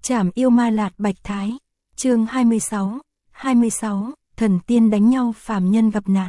Trảm yêu ma lạt bạch thái. Chương 26, thần tiên đánh nhau phàm nhân gặp nạn.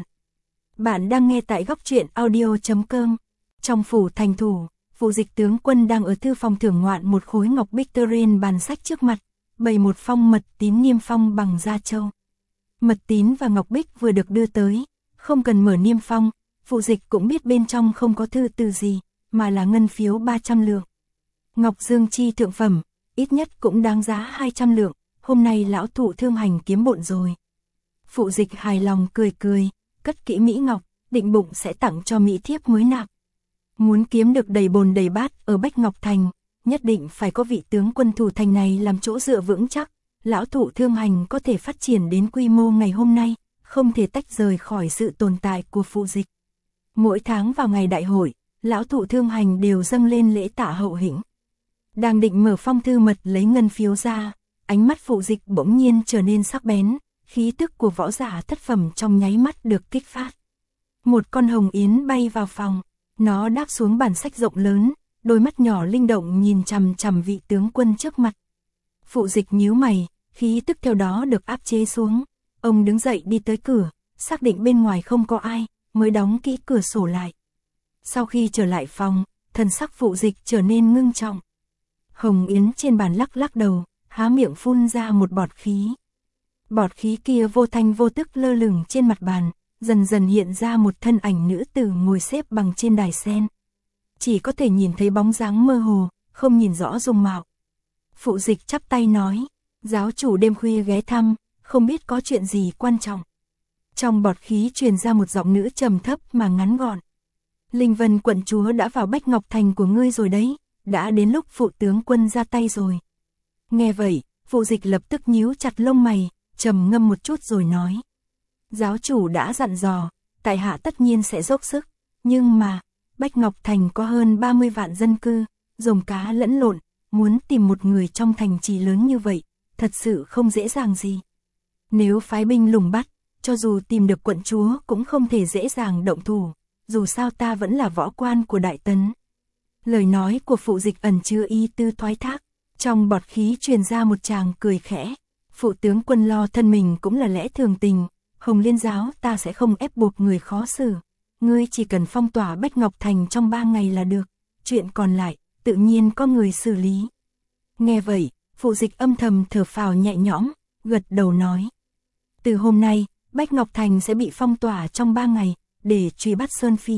Bạn đang nghe tại góc truyện audio.com. Trong phủ thành thủ, Phụ Dịch tướng quân đang ở thư phòng thưởng ngoạn một khối ngọc bích trên bàn sách trước mặt, bày một phong mật tín niêm phong bằng da trâu. Mật tín và ngọc bích vừa được đưa tới, không cần mở niêm phong, Phụ Dịch cũng biết bên trong không có thư từ gì, mà là ngân phiếu 300 lượng. Ngọc dương chi thượng phẩm, ít nhất cũng đáng giá 200 lượng, hôm nay lão thụ thương hành kiếm bộn rồi. Phụ Dịch hài lòng cười, cất kỹ mỹ ngọc, định bụng sẽ tặng cho mỹ thiếp mới nạp. Muốn kiếm được đầy bồn đầy bát ở Bách Ngọc Thành, nhất định phải có vị tướng quân thủ thành này làm chỗ dựa vững chắc, lão thụ thương hành có thể phát triển đến quy mô ngày hôm nay, không thể tách rời khỏi sự tồn tại của Phụ Dịch. Mỗi tháng vào ngày đại hội, lão thụ thương hành đều dâng lên lễ tạ hậu hĩnh. Đang định mở phong thư mật lấy ngân phiếu ra, ánh mắt Phụ Dịch bỗng nhiên trở nên sắc bén, khí tức của võ giả thất phẩm trong nháy mắt được kích phát. Một con hồng yến bay vào phòng, nó đáp xuống bàn sách rộng lớn, đôi mắt nhỏ linh động nhìn chằm chằm vị tướng quân trước mặt. Phụ Dịch nhíu mày, khí tức theo đó được áp chế xuống, ông đứng dậy đi tới cửa, xác định bên ngoài không có ai, mới đóng kỹ cửa sổ lại. Sau khi trở lại phòng, thần sắc Phụ Dịch trở nên ngưng trọng. Hồng yến trên bàn lắc lắc đầu, há miệng phun ra một bọt khí. Bọt khí kia vô thanh vô tức lơ lửng trên mặt bàn, dần dần hiện ra một thân ảnh nữ tử ngồi xếp bằng trên đài sen. Chỉ có thể nhìn thấy bóng dáng mơ hồ, không nhìn rõ dung mạo. Phụ Dịch chắp tay nói, giáo chủ đêm khuya ghé thăm, không biết có chuyện gì quan trọng. Trong bọt khí truyền ra một giọng nữ trầm thấp mà ngắn gọn. Linh Vân quận chúa đã vào Bách Ngọc Thành của ngươi rồi đấy, đã đến lúc phụ tướng quân ra tay rồi. Nghe vậy, Phụ Dịch lập tức nhíu chặt lông mày, trầm ngâm một chút rồi nói. Giáo chủ đã dặn dò, tại hạ tất nhiên sẽ dốc sức, nhưng mà, Bách Ngọc Thành có hơn 30 vạn dân cư, rồng cá lẫn lộn, muốn tìm một người trong thành trì lớn như vậy, thật sự không dễ dàng gì. Nếu phái binh lùng bắt, cho dù tìm được quận chúa cũng không thể dễ dàng động thủ, dù sao ta vẫn là võ quan của Đại Tấn. Lời nói của Phụ Dịch ẩn chứa ý tư thoái thác, trong bọt khí truyền ra một tràng cười khẽ. Phụ tướng quân lo thân mình cũng là lẽ thường tình, Hồng Liên giáo ta sẽ không ép buộc người khó xử, ngươi chỉ cần phong tỏa Bách Ngọc Thành trong 3 ngày là được, chuyện còn lại, tự nhiên có người xử lý. Nghe vậy, Phụ Dịch âm thầm thở phào nhẹ nhõm, gật đầu nói. Từ hôm nay, Bách Ngọc Thành sẽ bị phong tỏa trong 3 ngày, để truy bắt Sơn Phỉ.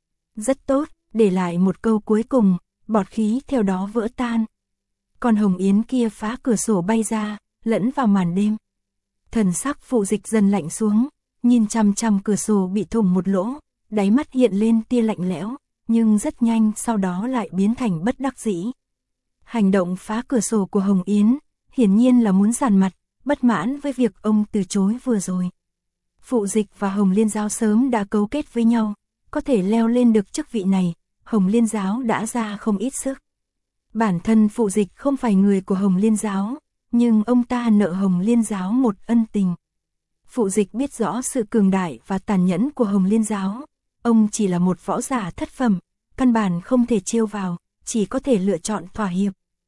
Rất tốt, để lại một câu cuối cùng, bọt khí theo đó vỡ tan. Con hồng yến kia phá cửa sổ bay ra, lẫn vào màn đêm. Thần sắc Phụ Dịch dần lạnh xuống, nhìn chằm chằm cửa sổ bị thủng một lỗ, đáy mắt hiện lên tia lạnh lẽo, nhưng rất nhanh sau đó lại biến thành bất đắc dĩ. Hành động phá cửa sổ của Hồng Yến, hiển nhiên là muốn giàn mặt, bất mãn với việc ông từ chối vừa rồi. Phụ Dịch và Hồng Liên giáo sớm đã cấu kết với nhau, có thể leo lên được chức vị này, Hồng Liên giáo đã ra không ít sức. Bản thân Phụ Dịch không phải người của Hồng Liên giáo, nhưng ông ta nợ Hồng Liên giáo một ân tình. Phụ Dịch biết rõ sự cường đại và tàn nhẫn của Hồng Liên giáo, ông chỉ là một võ giả thất phẩm, căn bản không thể trêu vào, chỉ có thể lựa chọn thỏa hiệp.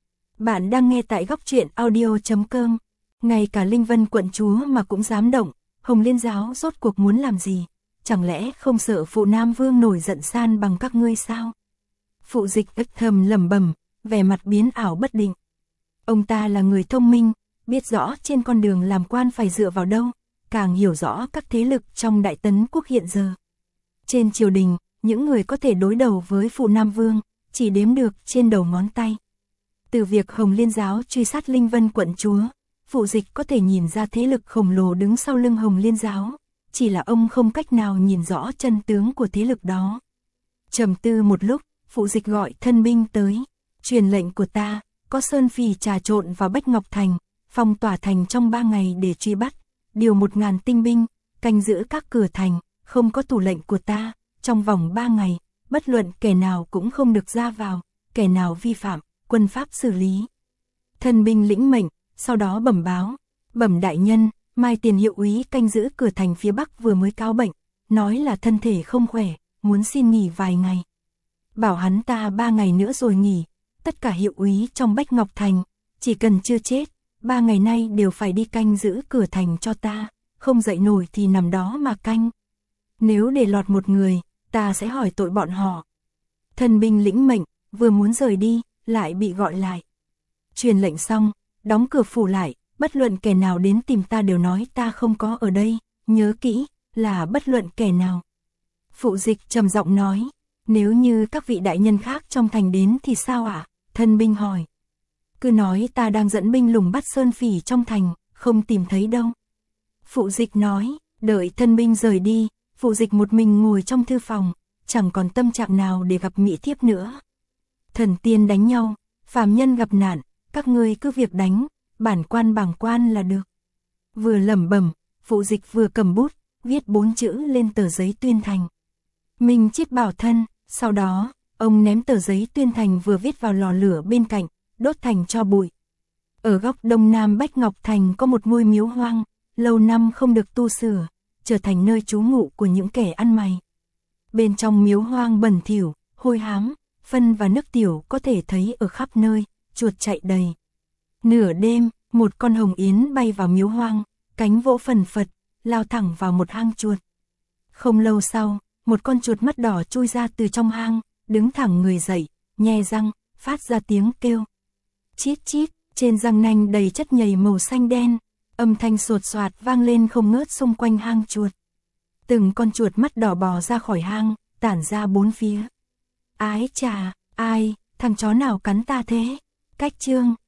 Bạn đang nghe tại góc truyện audio.com, ngay cả Linh Vân quận chúa mà cũng dám động, Hồng Liên giáo rốt cuộc muốn làm gì, chẳng lẽ không sợ Phụ Nam Vương nổi giận san bằng các ngươi sao? Phụ Dịch ức thầm lẩm bẩm, vẻ mặt biến ảo bất định. Ông ta là người thông minh, biết rõ trên con đường làm quan phải dựa vào đâu, càng hiểu rõ các thế lực trong Đại Tấn quốc hiện giờ. Trên triều đình, những người có thể đối đầu với Phụ Nam Vương, chỉ đếm được trên đầu ngón tay. Từ việc Hồng Liên giáo truy sát Linh Vân quận chúa, Phụ Dịch có thể nhìn ra thế lực khổng lồ đứng sau lưng Hồng Liên giáo, chỉ là ông không cách nào nhìn rõ chân tướng của thế lực đó. Trầm tư một lúc, Phụ Dịch gọi thân binh tới, truyền lệnh của ta, có Sơn Phỉ trà trộn vào Bách Ngọc Thành, phong tỏa thành trong 3 ngày để truy bắt, điều 1000 tinh binh, canh giữ các cửa thành, không có thủ lệnh của ta, trong vòng 3 ngày, bất luận kẻ nào cũng không được ra vào, kẻ nào vi phạm, quân pháp xử lý. Thân binh lĩnh mệnh, sau đó bẩm báo, bẩm đại nhân, Mai Tiền hiệu úy canh giữ cửa thành phía Bắc vừa mới cáo bệnh, nói là thân thể không khỏe, muốn xin nghỉ vài ngày. Bảo hắn ta 3 ngày nữa rồi nghỉ, tất cả hiệu úy trong Bách Ngọc Thành, chỉ cần chưa chết, 3 ngày nay đều phải đi canh giữ cửa thành cho ta, không dậy nổi thì nằm đó mà canh. Nếu để lọt một người, ta sẽ hỏi tội bọn họ. Thần binh lĩnh mệnh, vừa muốn rời đi, lại bị gọi lại. Truyền lệnh xong, đóng cửa phủ lại, bất luận kẻ nào đến tìm ta đều nói ta không có ở đây, nhớ kỹ, là bất luận kẻ nào. Phụ Dịch trầm giọng nói, nếu như các vị đại nhân khác trong thành đến thì sao ạ? Thân binh hỏi. Cứ nói ta đang dẫn binh lùng bắt sơn phỉ trong thành, không tìm thấy đâu. Phụ Dịch nói, đợi thân binh rời đi, Phụ Dịch một mình ngồi trong thư phòng, chẳng còn tâm trạng nào để gặp mỹ thiếp nữa. Thần tiên đánh nhau, phàm nhân gặp nạn, các ngươi cứ việc đánh, bản quan bàng quan là được. Vừa lẩm bẩm, Phụ Dịch vừa cầm bút, viết 4 chữ lên tờ giấy tuyên thành. Mình chết bảo thân, sau đó, ông ném tờ giấy tuyên thành vừa viết vào lò lửa bên cạnh, đốt thành tro bụi. Ở góc đông nam Bách Ngọc Thành có một ngôi miếu hoang, lâu năm không được tu sửa, trở thành nơi trú ngụ của những kẻ ăn mày. Bên trong miếu hoang bẩn thỉu, hôi hám, phân và nước tiểu có thể thấy ở khắp nơi, chuột chạy đầy. Nửa đêm, một con hồng yến bay vào miếu hoang, cánh vỗ phần phật, lao thẳng vào một hang chuột. Không lâu sau, một con chuột mắt đỏ chui ra từ trong hang, đứng thẳng người dậy, nhe răng, phát ra tiếng kêu. Chít chít, trên răng nanh đầy chất nhầy màu xanh đen, âm thanh sột soạt vang lên không ngớt xung quanh hang chuột. Từng con chuột mắt đỏ bò ra khỏi hang, tản ra bốn phía. Ái chà, ai, thằng chó nào cắn ta thế? Cách chương